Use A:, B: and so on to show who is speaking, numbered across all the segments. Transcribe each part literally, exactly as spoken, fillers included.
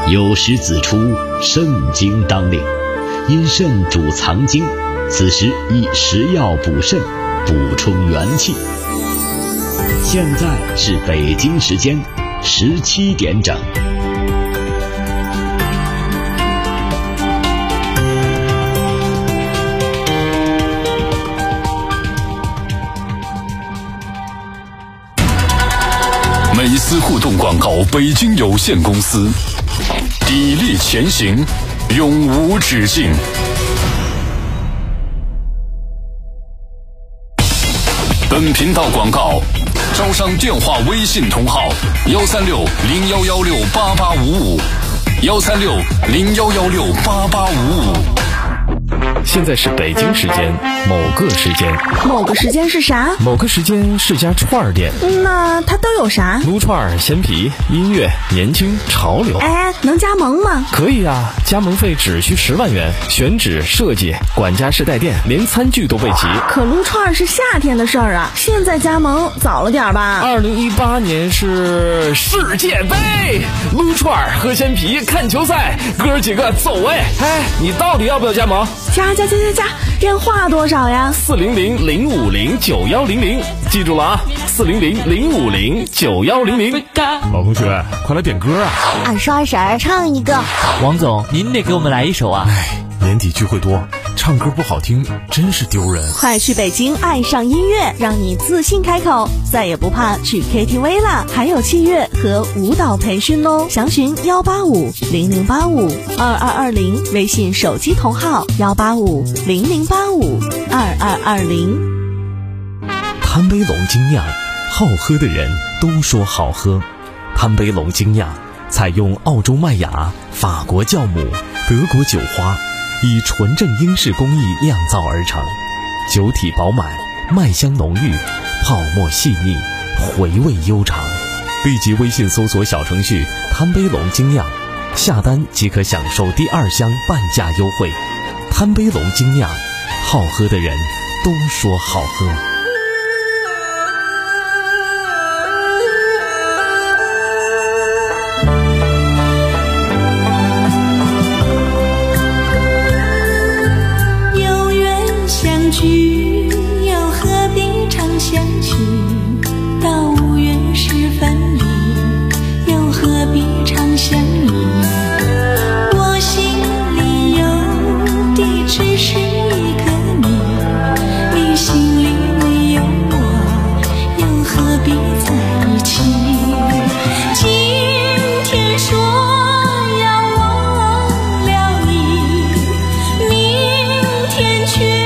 A: 有时子出，肾经当令，因肾主藏精，此时宜食药补肾，补充元气。现在是北京时间十七点整。
B: 美思互动广告北京有限公司，砥砺前行，永无止境。本频道广告招商电话微信同号幺三六零幺幺六八八五五幺三六零幺幺六八八五五。
C: 现在是北京时间某个时间，
D: 某个时间是啥？
C: 某个时间是家串儿店。
D: 那它都有啥？
C: 撸串、鲜皮、音乐、年轻、潮流。
D: 哎，能加盟吗？
C: 可以啊，加盟费只需十万元，选址、设计、管家式带电，连餐具都备齐。
D: 可撸串是夏天的事儿啊，现在加盟早了点吧？
C: 二零一八年是世界杯，撸串、喝鲜皮、看球赛，哥几个走哎！哎，你到底要不要加盟？
D: 加加加加加，电话多少呀？
C: 四零零零五零九幺零零，记住了啊，四零零零五零九幺零零。
E: 老同学，快来点歌啊！
F: 二叔二婶唱一个。
G: 王总，您得给我们来一首啊！
E: 哎，年底聚会多，唱歌不好听真是丢人。
D: 快去北京爱上音乐，让你自信开口，再也不怕去 K T V 了，还有器乐和舞蹈培训哦。详询幺八五零零八五二二二零，微信手机同号幺八五零零八五二二二零。
H: 贪杯龙精酿，好喝的人都说好喝。贪杯龙精酿采用澳洲麦芽、法国酵母、德国酒花，以纯正英式工艺酿造而成，酒体饱满，麦香浓郁，泡沫细腻，回味悠长。立即微信搜索小程序贪杯龙精酿，下单即可享受第二箱半价优惠。贪杯龙精酿，好喝的人都说好喝。
I: 聚又何必常相聚，到无缘时分离，又何必常相依。我心里有的只是一个你，你心里没有我，又何必在一起。今天说要忘了你，明天却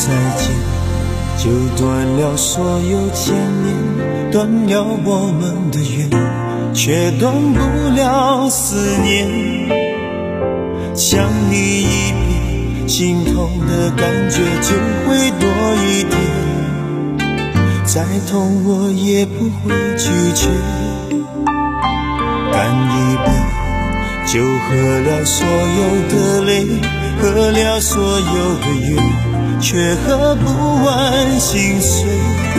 J: 再见，就断了所有牵连，断了我们的缘，却断不了思念。想你一遍，心痛的感觉就会多一点，再痛我也不会拒绝。干一杯，就喝了所有的泪，喝了所有的缘，却喝不完心碎。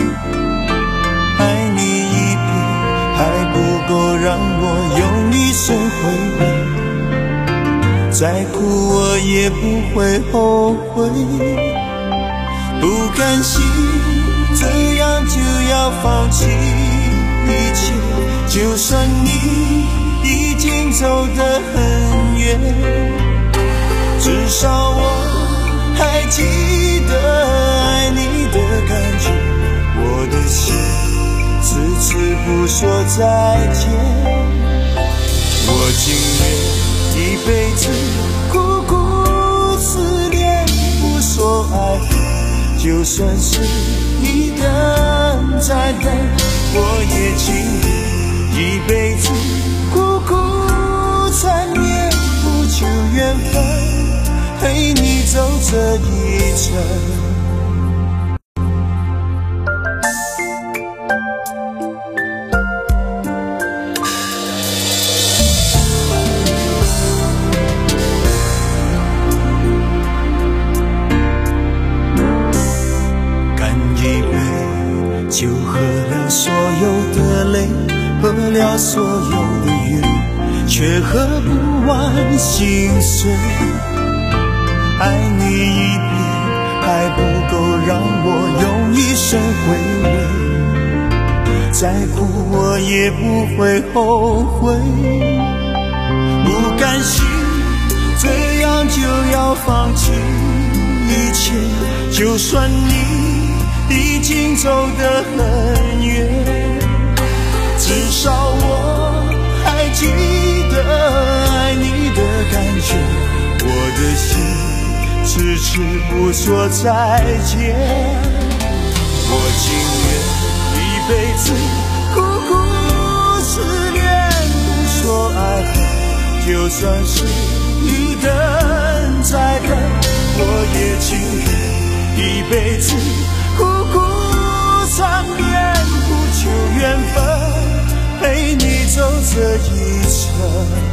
J: 爱你一遍还不够让我用一生回味，再苦我也不会后悔。不甘心这样就要放弃一切，就算你已经走得很远，至少我还记得爱你的感觉。我的心次次不说再见，我情愿一辈子苦苦思念，不说爱恨，就算是一等再等，我也情愿一辈子苦苦缠绵，不求缘分，陪你走这一程。就喝了所有的泪，喝了所有的缘，却喝不完心碎。爱你一遍还不够让我用一生回味，再苦我也不会后悔。不甘心这样就要放弃一切，就算你已经走得很远，至少我还记得爱你的感觉。我的心迟迟不说再见，我情愿一辈子苦苦思念，不说爱恨，就算是一等再等，我也情愿一辈子苦苦缠绵，不求缘分，陪你走这一程。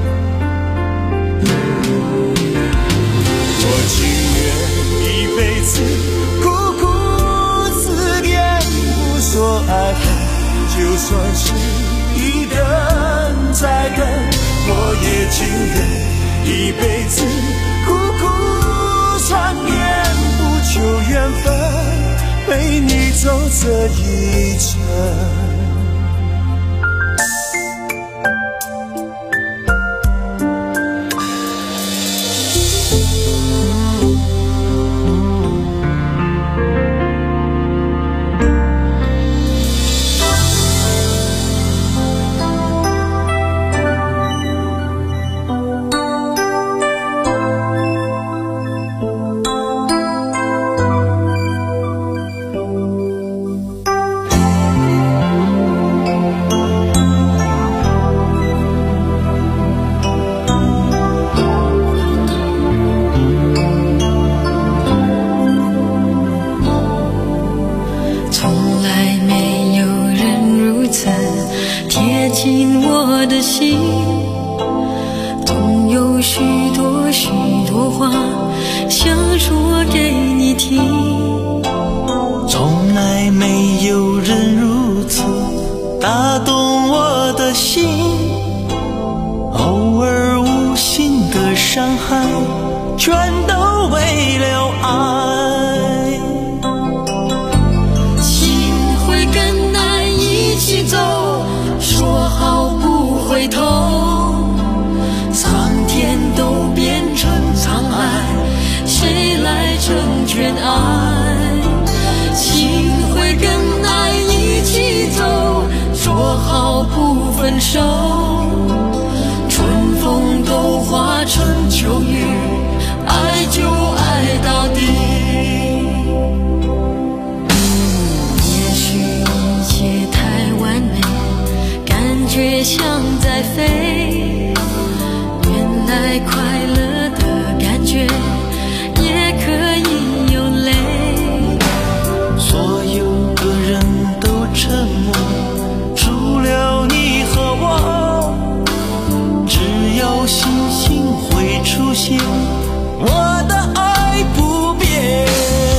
J: 我情愿一辈子苦苦思念，不说爱恨，就算是一等再等，我也情愿一辈子苦苦缠绵，不求缘分，陪你走这一程。
I: 春秋雨，爱就爱到底。
J: 我的爱不变。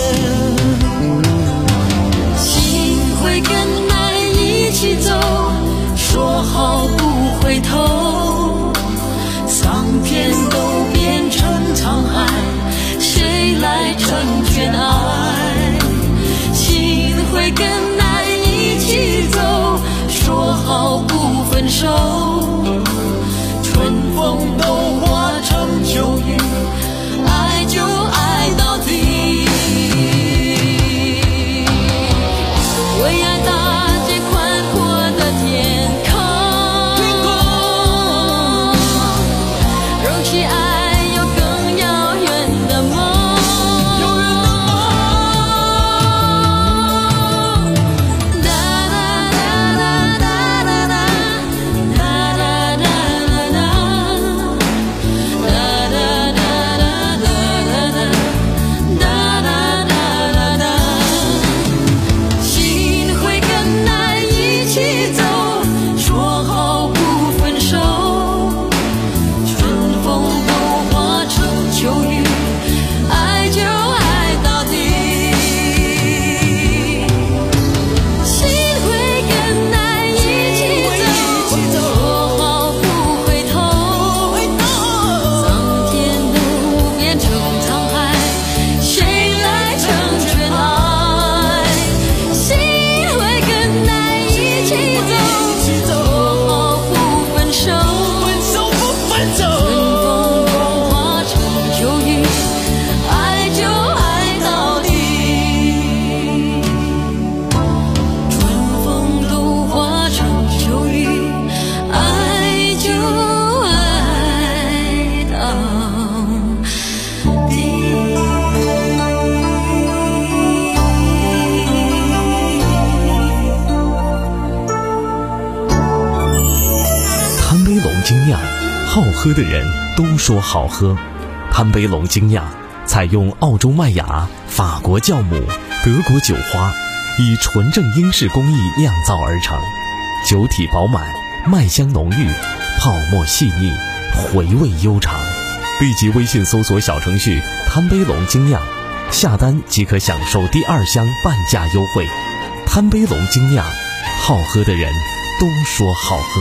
I: 心会跟爱一起走，说好不回头，苍天都变成沧海，谁来成全爱？心会跟爱一起走，说好不分手，春风都化成秋雨，爱就爱到底。为爱搭建宽阔的天空，容许爱有更遥远的梦。
H: 好喝的人都说好喝，潘杯龙精酿采用澳洲麦芽、法国酵母、德国酒花，以纯正英式工艺酿造而成，酒体饱满，麦香浓郁，泡沫细腻，回味悠长。立即微信搜索小程序潘杯龙精酿，下单即可享受第二箱半价优惠。潘杯龙精酿，好喝的人都说好喝。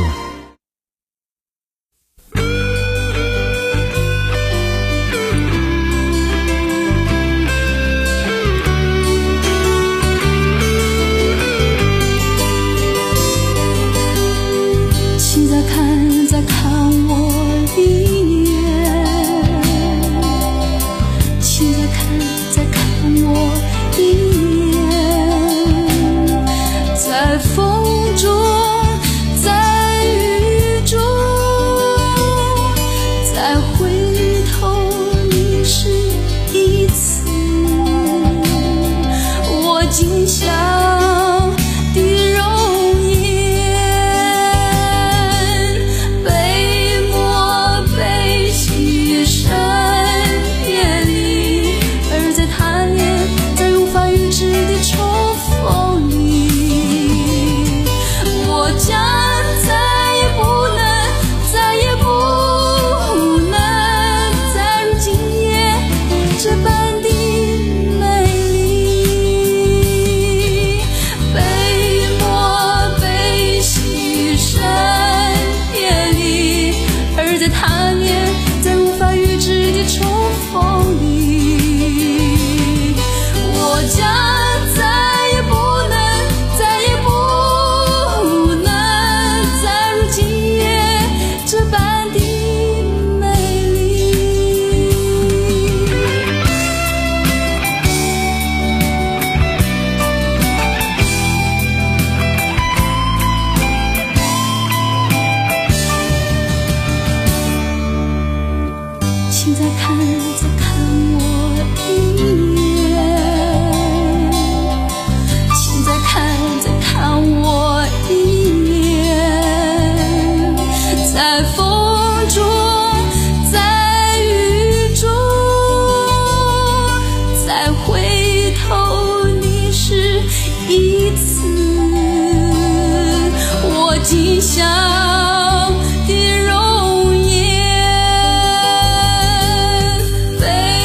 I: 吉祥的容颜，飞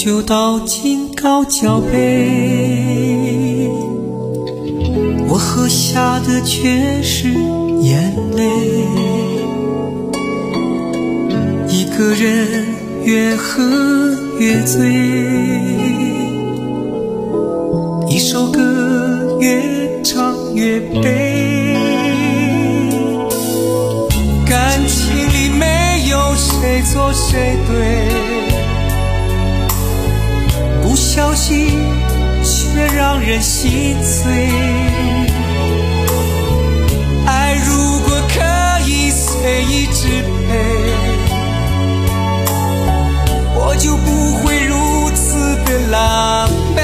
J: 酒倒进高脚杯，我喝下的却是眼泪。一个人越喝越醉，一首歌越唱越悲。感情里没有谁错谁对，不小心却让人心碎。爱如果可以随意支配，我就不会如此的狼狈。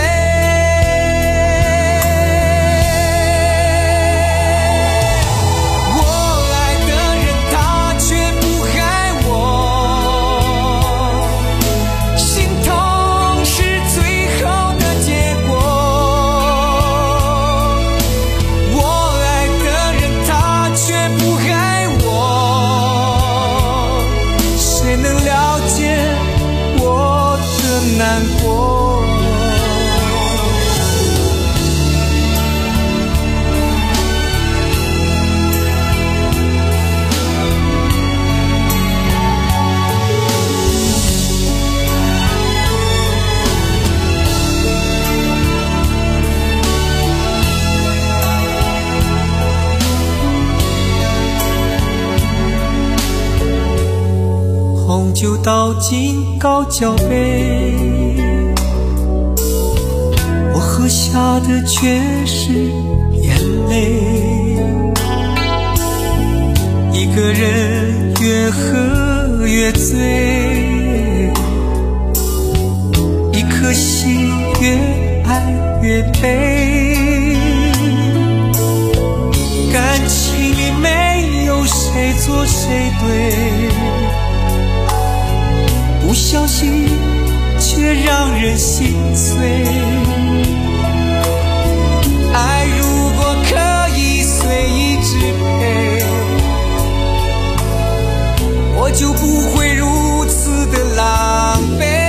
J: 红酒倒进高脚杯，我喝下的却是眼泪。一个人越喝越醉，一颗心越爱越悲。感情里没有谁错谁对，不小心却让人心碎。爱如果可以随意支配，我就不会如此的狼狈。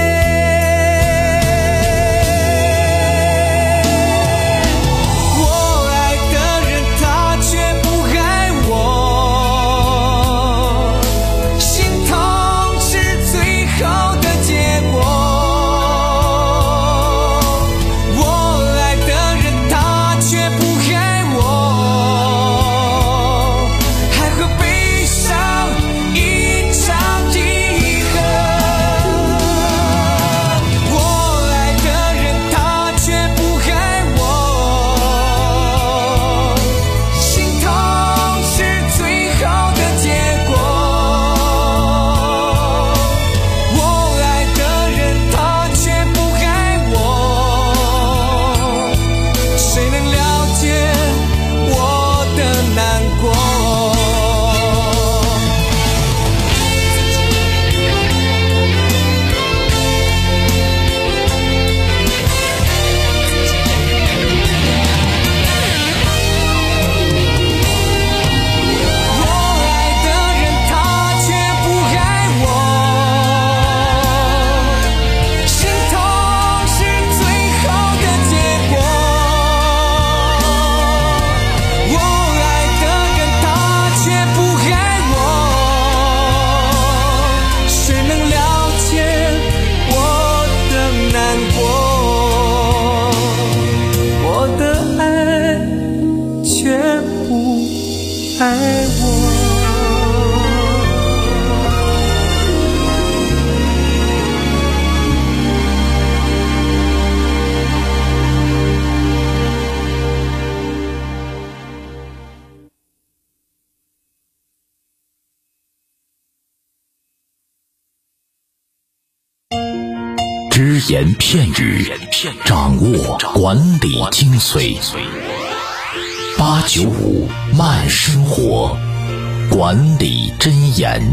A: 只言片语，掌握管理精髓。八九五慢生活，管理箴言。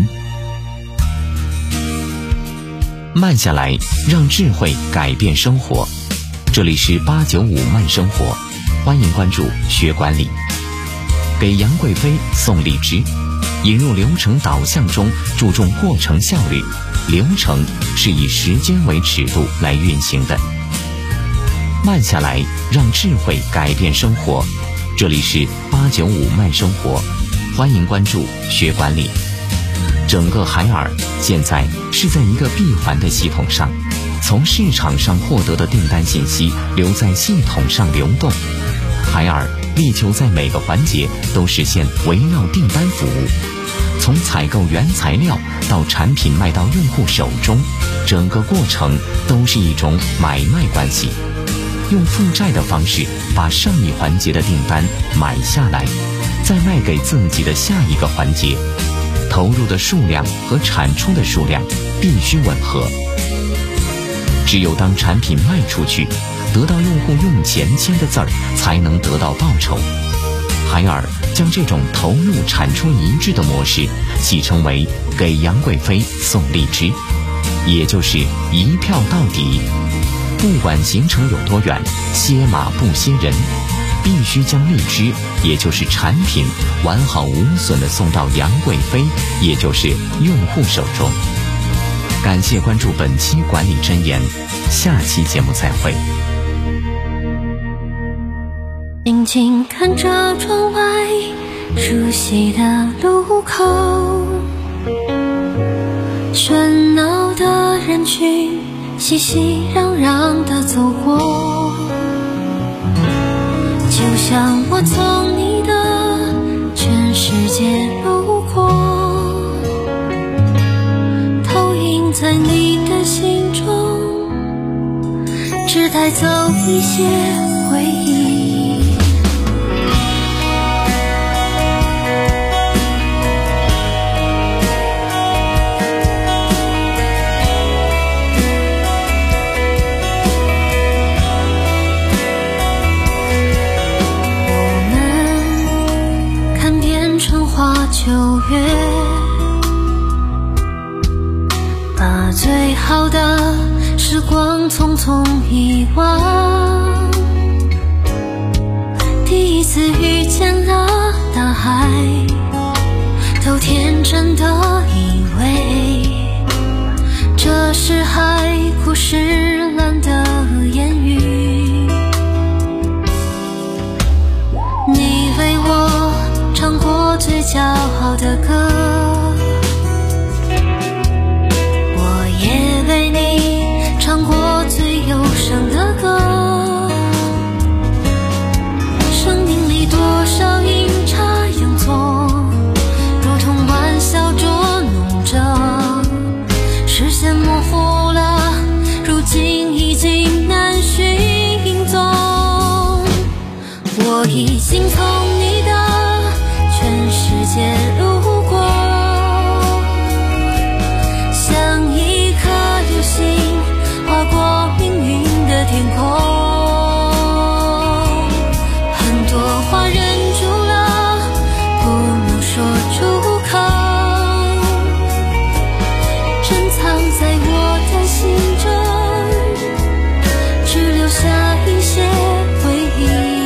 H: 慢下来，让智慧改变生活。这里是八九五慢生活，欢迎关注学管理。给杨贵妃送荔枝，
K: 引入流程导向中注重过程效率，流程是以时间为尺度来运行的。慢下来，让智慧改变生活。这里是八九五慢生活，欢迎关注学管理。整个海尔现在是在一个闭环的系统上，从市场上获得的订单信息留在系统上流动。海尔力求在每个环节都实现围绕订单服务，从采购原材料到产品卖到用户手中，整个过程都是一种买卖关系。用负债的方式把上一环节的订单买下来，再卖给自己的下一个环节，投入的数量和产出的数量必须吻合。只有当产品卖出去，得到用户用钱签的字儿，才能得到报酬。海尔将这种投入产出一致的模式戏称为给杨贵妃送荔枝，也就是一票到底。不管行程有多远，歇马不歇人，必须将荔枝，也就是产品完好无损地送到杨贵妃，也就是用户手中。感谢关注本期管理箴言，下期节目再会。
I: 静静看着窗外熟悉的路口，喧闹的人群熙熙攘攘地走过，就像我从你的全世界路过，投影在你的心中，只带走一些回忆。九月，把最好的时光匆匆遗忘。第一次遇见了大海，都天真的以为这是海枯石烂的言语。你为我唱过最骄傲的歌，我也为你唱过最忧伤的歌。生命里多少阴差阳错，如同玩笑捉弄着，视线模糊了，如今已经难寻踪。我已经从你的全世界路过，像一颗流星划过命运的天空。很多话忍住了，不能说出口，珍藏在我的心中，只留下一些回忆。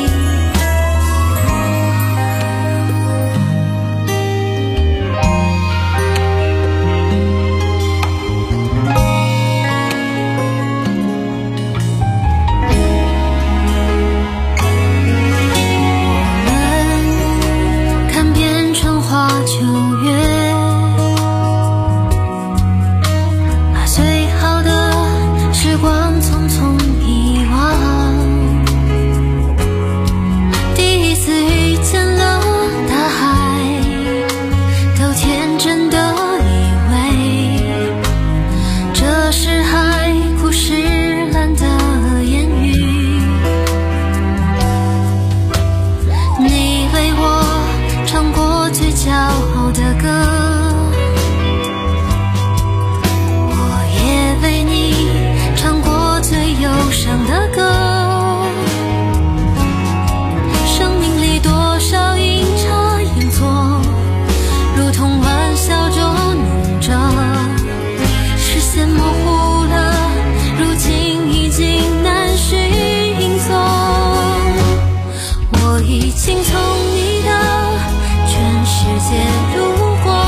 I: 已经从你的全世界路过，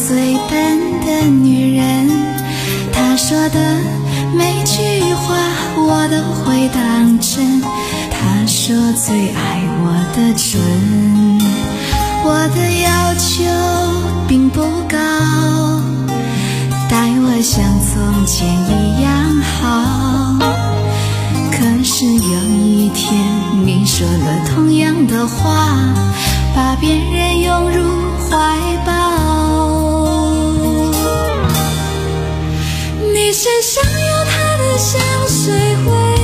I: 最笨的女人，她说的每句话我都会当真。她说最爱我的唇，我的要求并不高，待我像从前一样好。可是有一天你说了同样的话，把别人拥入怀抱。你身上有他的香水味，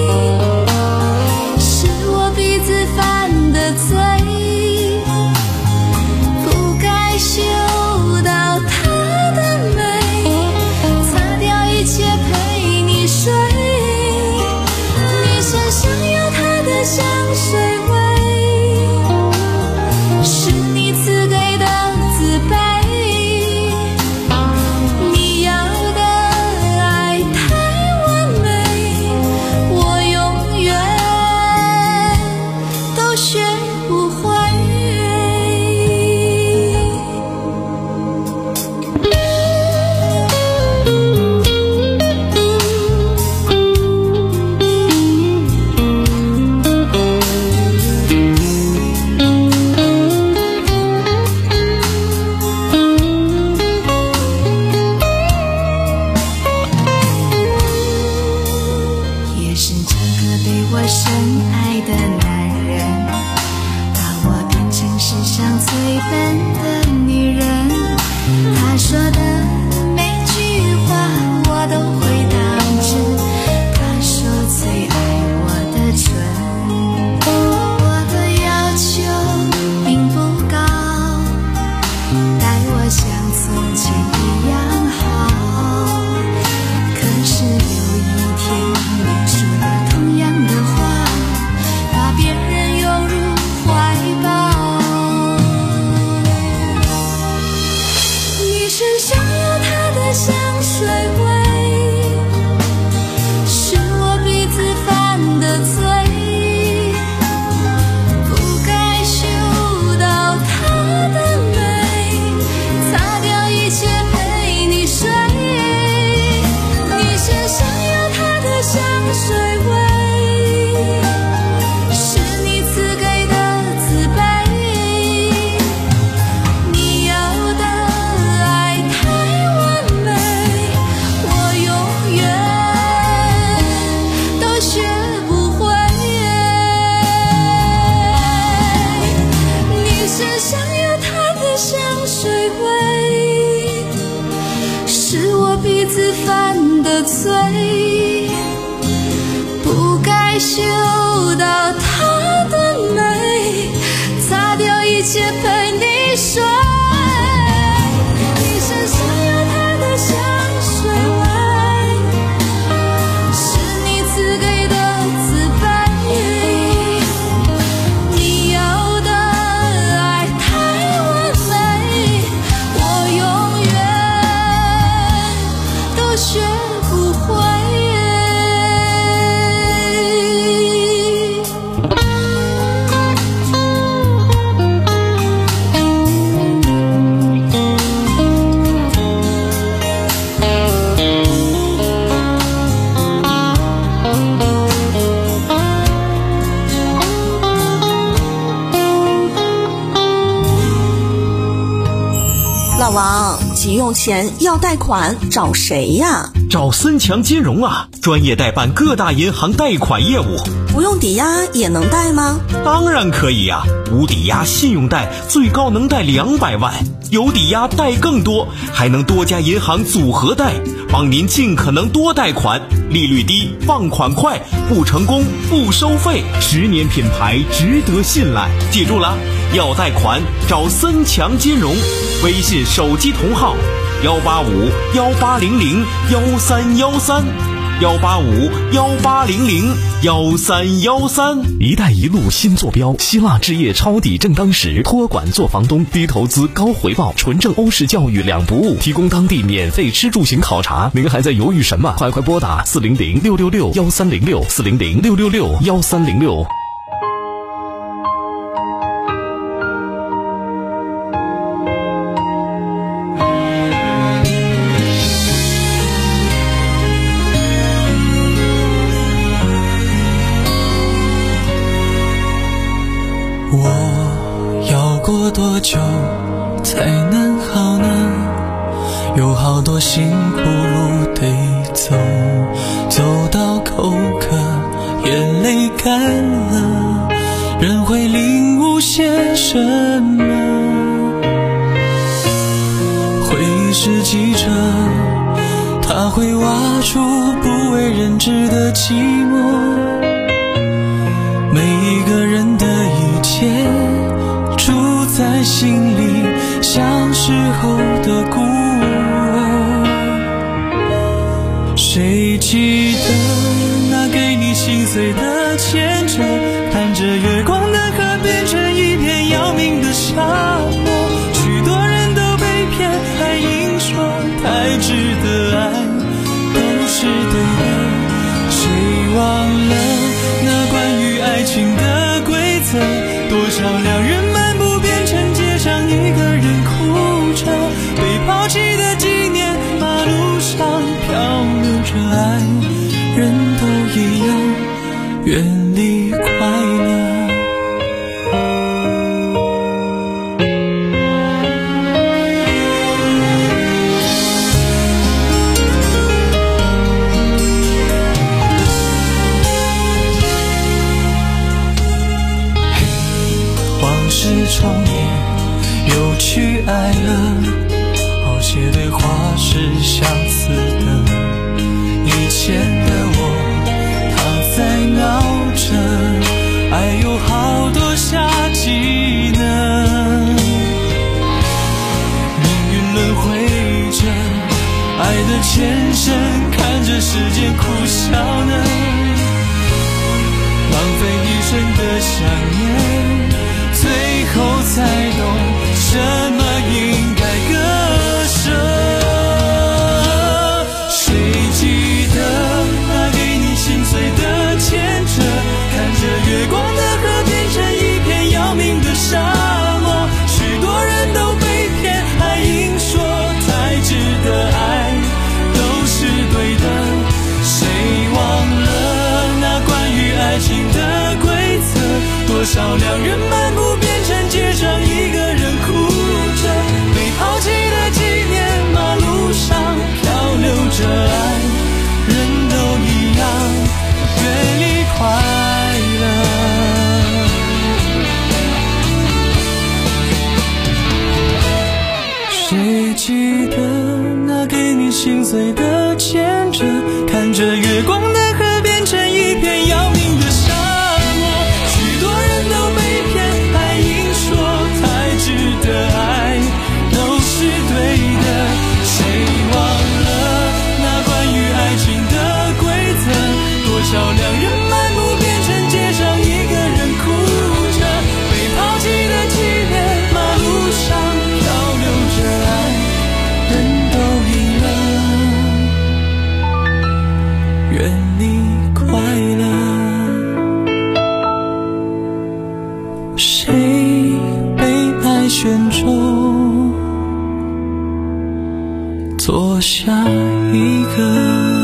I: 是我鼻子犯的罪，不该嗅到他的美，擦掉一切陪你睡。你身上有他的香水味，是你赐给的自卑，你要的爱太完美，我永远都学不会。也是这个被我深爱的男人，把我变成世上最笨的女人。他说的每句话我都会当真，他说最爱我的唇，我的要求并不高，待我像从前一样好。可是有一天你说了同样的话，把别人拥入怀抱。你身上有他的香水味，是我鼻子犯的罪，不该嗅到他的美，擦掉一切陪你睡。你身上有他的香水味，是你赐给的自卑，你要的爱太完美，我永远都学不会。你身上有他的香水味，是我鼻子犯的罪，不该嗅到他的美，擦掉一切陪你睡。你身上有他的香水味，是你赐给的自卑，你要的爱太完美，我永远都学不会。
D: 老王，急用钱要贷款找谁呀？
H: 找森强金融啊，专业代办各大银行贷款业务。
D: 不用抵押也能贷吗？
H: 当然可以呀、啊，无抵押信用贷最高能贷两百万，有抵押贷更多，还能多家银行组合贷，帮您尽可能多贷款，利率低，放款快，不成功不收费，十年品牌值得信赖。记住了，要贷款找森强金融，微信手机同号幺八五幺八零零幺三幺三。幺八五幺八零零幺三幺三。一带一路新坐标，希腊置业抄底正当时，托管做房东，低投资高回报，纯正欧式教育两不误，提供当地免费吃住行考察。您还在犹豫什么？快快拨打四零零六六六幺三零六四零零六六六幺三零六。
J: 辛苦路得走，走到口渴，眼泪干了，人会领悟些什么？回忆是记者，它会挖出不为人知的寂寞。每一个人的一切住在心里，像时候的孤儿。谁记得那给你心碎的牵扯，看着月光的河变成一片要命的沙漠。许多人都被骗，还硬说太值得爱都是对的。谁忘了那关于爱情的规则，多少两人漫步变成街上一个人哭着，被抛弃的纪念，马路上漂流着爱，人都一样，远离快乐。重演，又去爱了，好些对话是相似的。以前的我，他在闹着，爱有好多夏季呢。命运轮回着，爱的前身，看着时间苦笑呢。浪费一生的想念，最后才懂什么应该割舍。谁记得那给你心碎的牵扯，看着月光的河变成一片要命的沙漠。许多人都被骗，还硬说才值得爱都是对的。谁忘了那关于爱情的规则，多少两人漫步变成街上一个人哭着，被抛弃的纪念，马路上漂流着爱，人都一样，远离快乐。谁记得那给你心碎的牵着，看着月光的河变成一片要命的沙漠。许多人都被骗，还硬说才值得爱都是对的。谁忘了那关于爱情的规则，多少两人漫步变成街上一个人哭着，被抛弃的纪念，马路上漂流着爱，人都一样，远离快乐。谁被爱选中，做下一个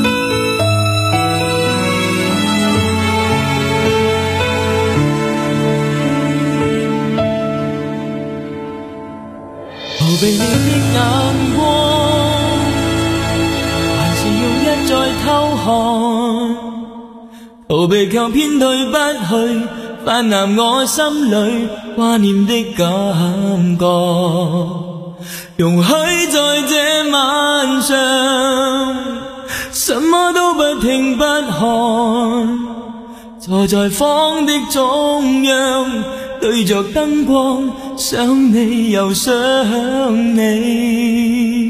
J: 逃避你的眼光，還是要一再偷看，逃避卻偏退不去，泛濫我心裏掛念的感覺。容許在這晚上，什麼都不聽不看，坐在房的中央，對着燈光，想你又想你。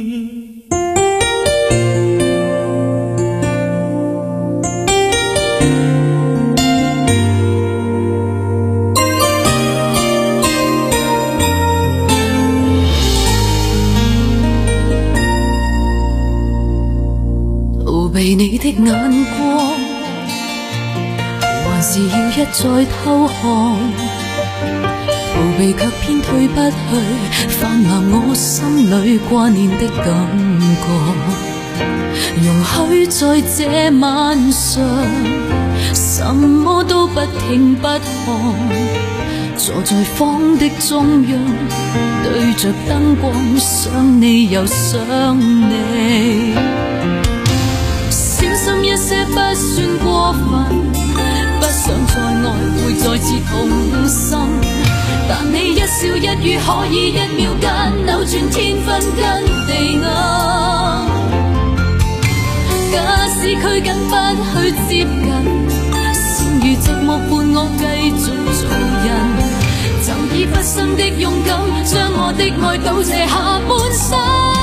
J: 逃避你的眼光，還是要一再偷看，逃避卻偏退不去，泛濫我心裏掛念的感覺。容許在這晚上，什麼都不聽不看，坐在房的中央，
I: 對着燈光，想你又想你。小心一些不算過分，不想再愛會再次痛心。但你一笑一語可以一秒間扭轉天昏跟地暗。假使拘謹不去接近，剩餘寂寞伴我繼續做人。就以畢生的勇敢，將我的愛賭這下半生。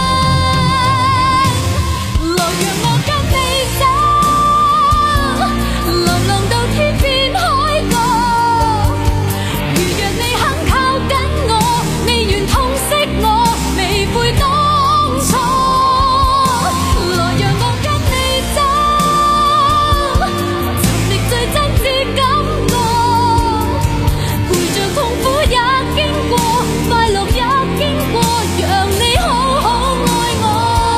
I: 來讓我跟你走，流浪到天邊海角。如若你肯靠緊我，未願痛惜我，未悔當初。來讓我跟你走，尋覓最真摯感覺，陪着痛苦也經過，快樂也經過，讓你好好愛我。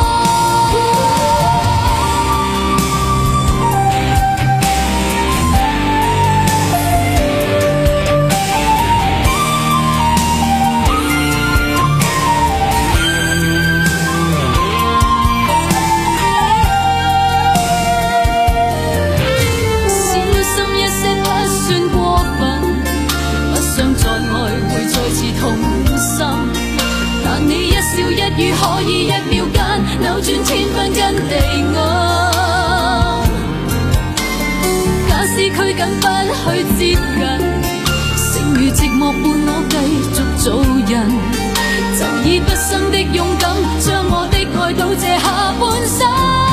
I: 小心一些不算過分，不想再愛會再次痛心。但你一笑一語可以一秒間扭轉天昏跟地暗。假使拘謹不去接近，剩餘寂寞伴我繼續做人。就以畢生的勇敢，將我的愛賭這下半生。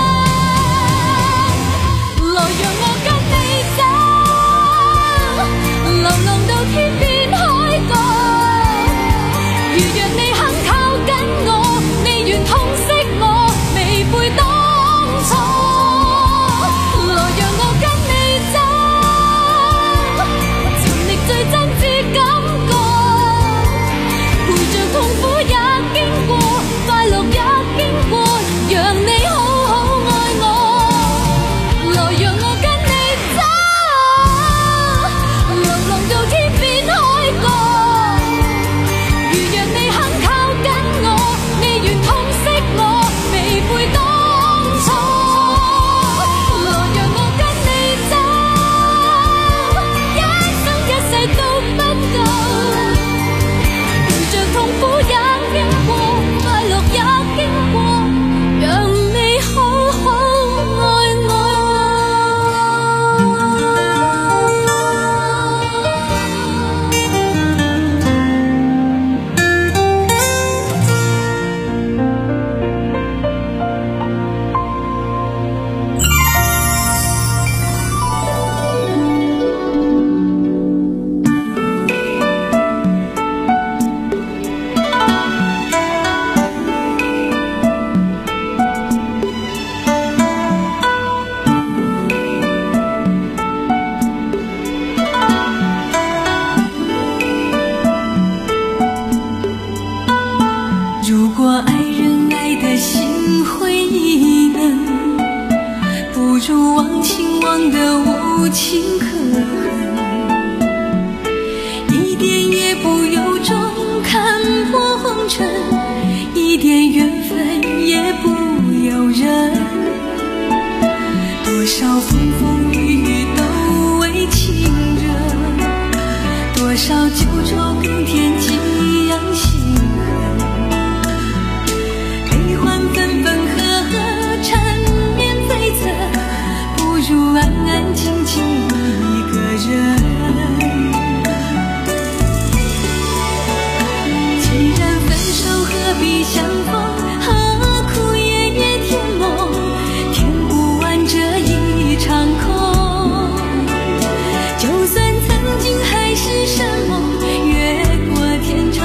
I: 來讓我跟你走，流浪到天邊海角。如若你肯靠緊我，未願痛惜我，未悔當初。來讓我跟你走，尋覓最真摯感覺，陪着痛苦也經過，快樂也經過，讓你好好愛我。來讓我跟你走，流浪到天邊海角。如若你肯靠緊我，未願痛惜我，未悔當初。來讓我跟你走，一生一世都不夠，陪着痛苦也經過，快樂也經過，讓你好好愛我。如果爱人爱的心灰意冷，不如忘情忘得无情可恨，一点也不由衷，看破红尘，一点缘分也不由人。多少风风雨雨都为情人，多少旧愁更添几样心恨。悲欢分分合合，缠绵悱恻，不如安安静静一个人。既然分手何必相逢，何苦夜夜甜梦，填不完这一场空。就算曾经海誓山盟，越过天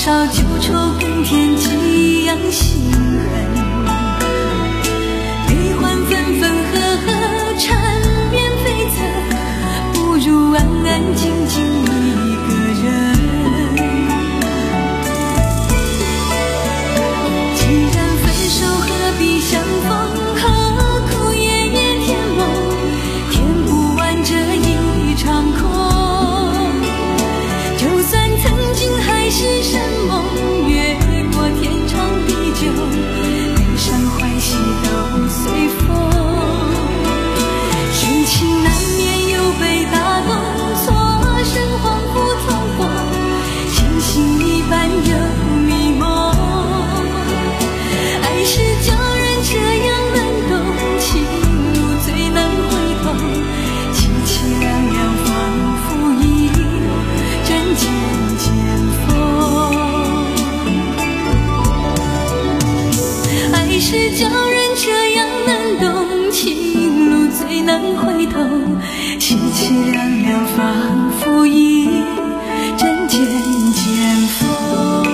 I: 少旧愁更添几样心痕，悲欢分分合合缠绵悱恻，不如安安静静一个人。既然分手何必相逢，何苦夜夜甜梦，填不完这一场空。就算曾经海誓山盟，越过天长地久，悲伤欢喜都随风。深情难免有被打动，错身恍惚瞳孔，清醒一半又迷蒙。爱是叫人这样难懂，情路最难回头，凄凄凉凉仿佛一阵渐渐风。爱是叫人这样难懂，情路最难回头，凄凄凉凉仿佛一阵渐渐风。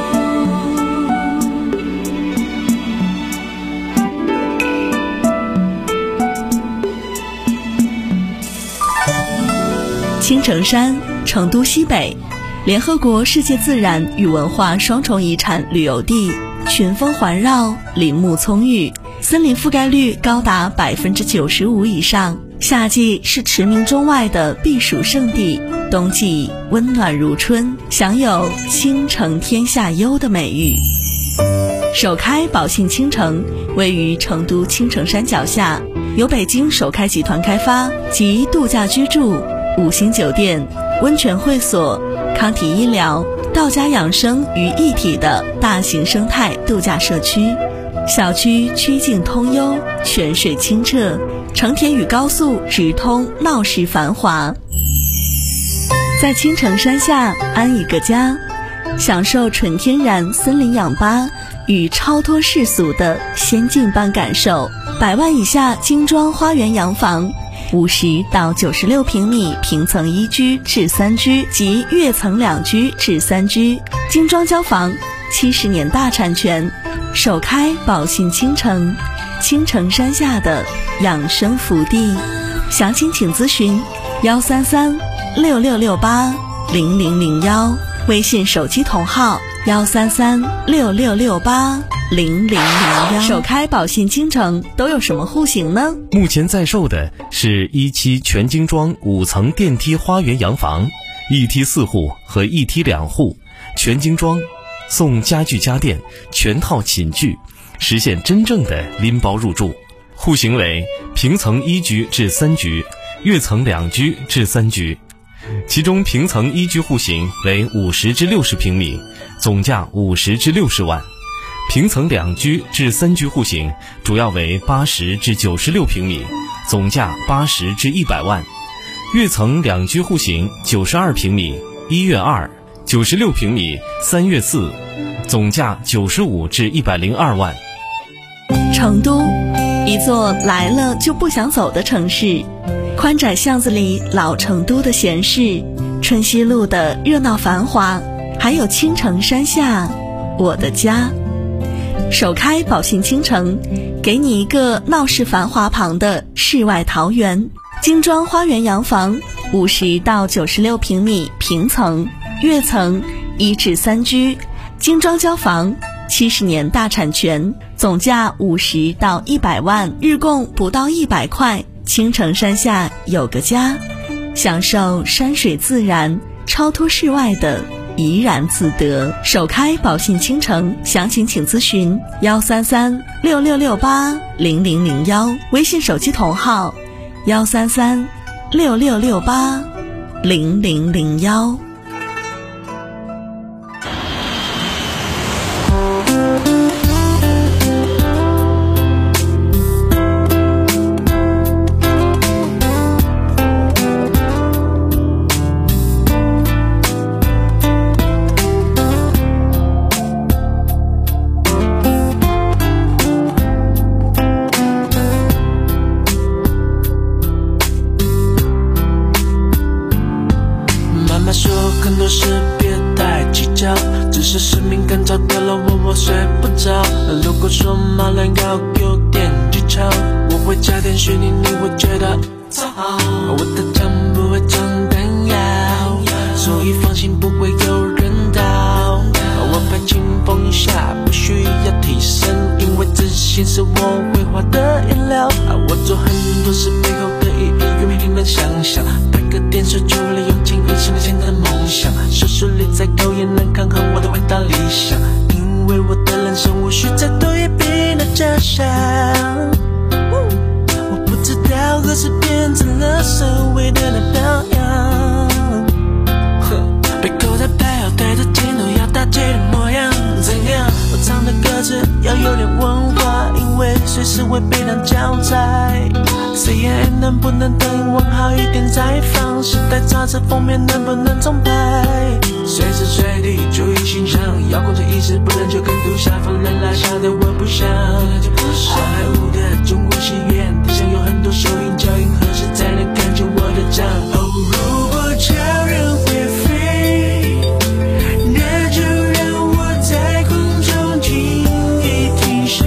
D: 青城山，成都西北，联合国世界自然与文化双重遗产旅游地，群峰环绕，林木葱郁，森林覆盖率高达百分之九十五以上。夏季是驰名中外的避暑胜地，冬季温暖如春，享有青城天下优的美誉。首开宝信青城位于成都青城山脚下，由北京首开集团开发，集度假居住、五星酒店、温泉会所、康体医疗、道家养生于一体的大型生态度假社区。小区曲径通幽，泉水清澈，城铁与高速直通，闹市繁华。在青城山下安一个家，享受纯天然森林氧吧与超脱世俗的仙境般感受。百万以下精装花园洋房，五十到九十六平米平层一居至三居及跃层两居至三居，精装交房，七十年大产权，首开宝信青城，青城山下的养生福地。详情请咨询幺三三六六六八零零零幺，微信手机同号幺三三六六六八零零零幺。首开宝信青城都有什么户型呢？
H: 目前在售的是一期全精装五层电梯花园洋房，一梯四户和一梯两户，全精装，送家具家电全套寝具，实现真正的拎包入住。户型为平层一居至三居，跃层两居至三居。其中平层一居户型为五十至六十平米，总价五十至六十万。平层两居至三居户型主要为八十至九十六平米，总价八十至一百万。跃层两居户型九十二平米，一跃二，九十六平米，三跃四，总价九十五至一百零二万。
D: 成都，一座来了就不想走的城市。宽窄巷子里老成都的闲适，春熙路的热闹繁华，还有青城山下我的家。首开宝信青城，给你一个闹市繁华旁的世外桃源。精装花园洋房，五十到九十六平米平层，跃层一至三居，精装交房，七十年大产权，总价五十到一百万，日供不到一百块。青城山下有个家，享受山水自然，超脱世外的怡然自得。首开宝信青城，详情请咨询幺三三六六六八零零零幺，微信手机同号幺三三六六六八零零零幺。
J: 说
L: 会加点虚拟，你会觉得超好。我的枪不会装弹药，所以放心不会有人盗。我怕清风一下，不需要提升，因为自信是我绘画的颜料。我做很多事背后的意义，远比你们想象。打个电视就利用情意，是年轻的梦想。收视率再高也难抗衡我的伟大理想，因为我的人生无需再多一笔的假象。我不知道何时变成了所谓的那表扬，被扣在拍后对着镜头要大姐的模样，怎样？我唱的歌词要有点文化，因为随时会被当教材。C N N 能不能等问好一点再放？时代杂志封面能不能重拍？随时随地注意形象，要控制意识，不然就跟读下放人拉下的我不想。好莱坞的中国戏院，地上有很多收音脚印，何时才能看见我的账？哦，如果超人会飞，那就让我在空中轻易停歇，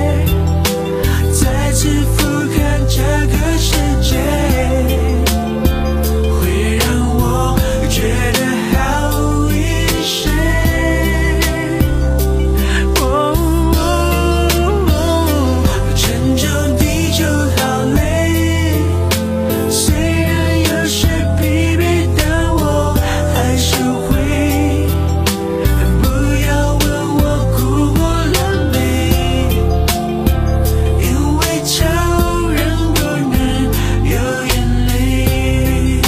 L: 再次俯瞰这个世界，会让我觉得好一些。哦哦，拯救地球好累，虽然有些疲惫，但我还是会。不要问我哭过了没，因为超人不能有眼泪。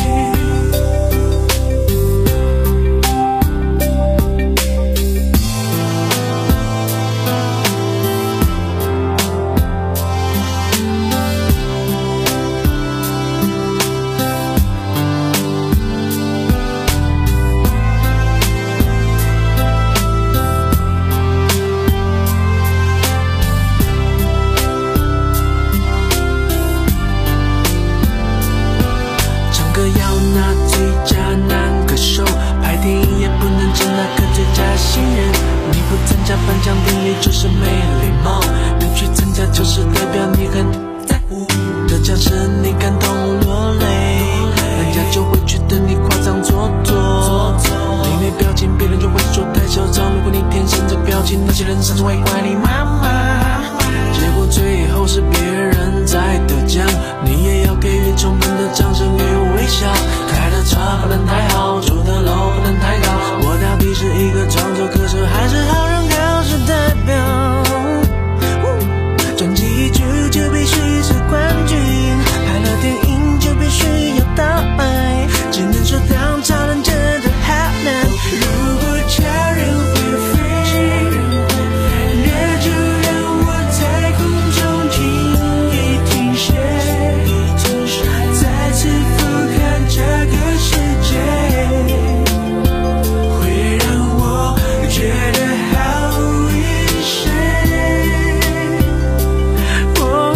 L: 唱歌要拿最佳男歌手，拍电影也不能只拿个最佳新人。你不参加颁奖典礼就是没礼貌，你去参加就是代表你很在乎。得奖时你感动落泪，人家就会觉得你夸张做作。你没表情，别人就会说太嚣张。如果你天生这表情，那些人甚至会怪你妈妈。结果最后是别人在得奖，你也要给予充分的掌声与微笑。开的车不能太好，住的楼不能太高。我到底是一个创作歌手，还是好人好事代表？专辑一出就必须是冠军，拍了电影就必须要倒卖，只能说当超人真的好难。如果超人会飞，那就让我在空中轻易停歇，再次俯瞰这个世界，会让我觉得好一些。哦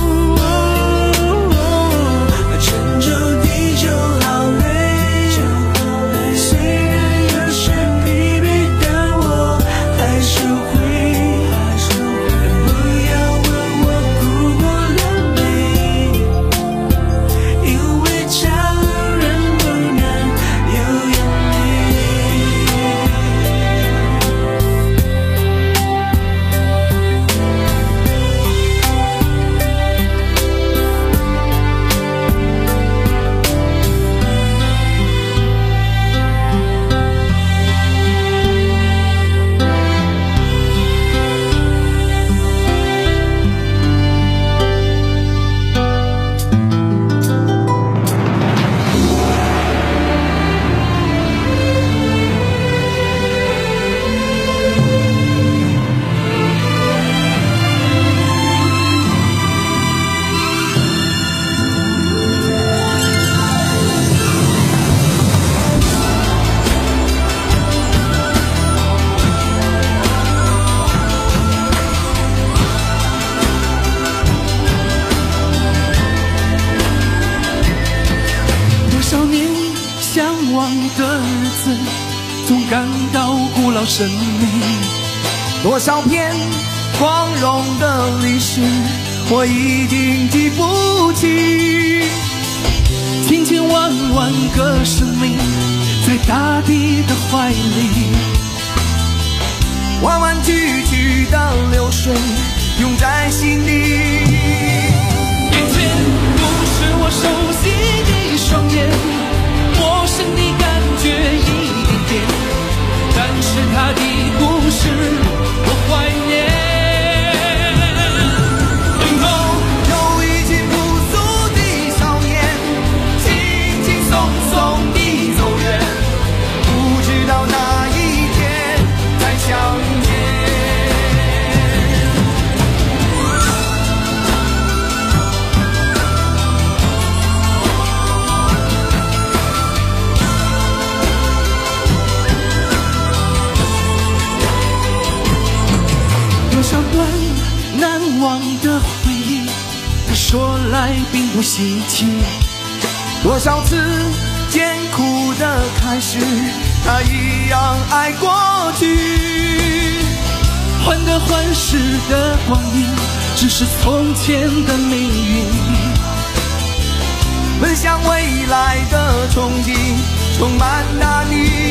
L: 哦，拯救地球好累，虽然有些疲惫，但我还是会。不要问我哭过了没，因为超人不能有眼泪。多少年向往的日子，总感到古老神秘。
M: 多少篇光荣的历史，
J: 我已经记不清。千千万万个生命在大地的怀里，弯弯曲曲的流水涌在心里。眼前不是我熟悉的一双眼，陌生的感觉一点点，但是他的故事我怀念。身后有一群朴素的少年，轻轻松松地走远，不知道哪一天再相见。多少段难忘的回忆，说来并不稀奇。多少次艰苦的开始，他一样爱过去。患得患失的光阴，只是从前的命运。奔向未来的憧憬，充满大地。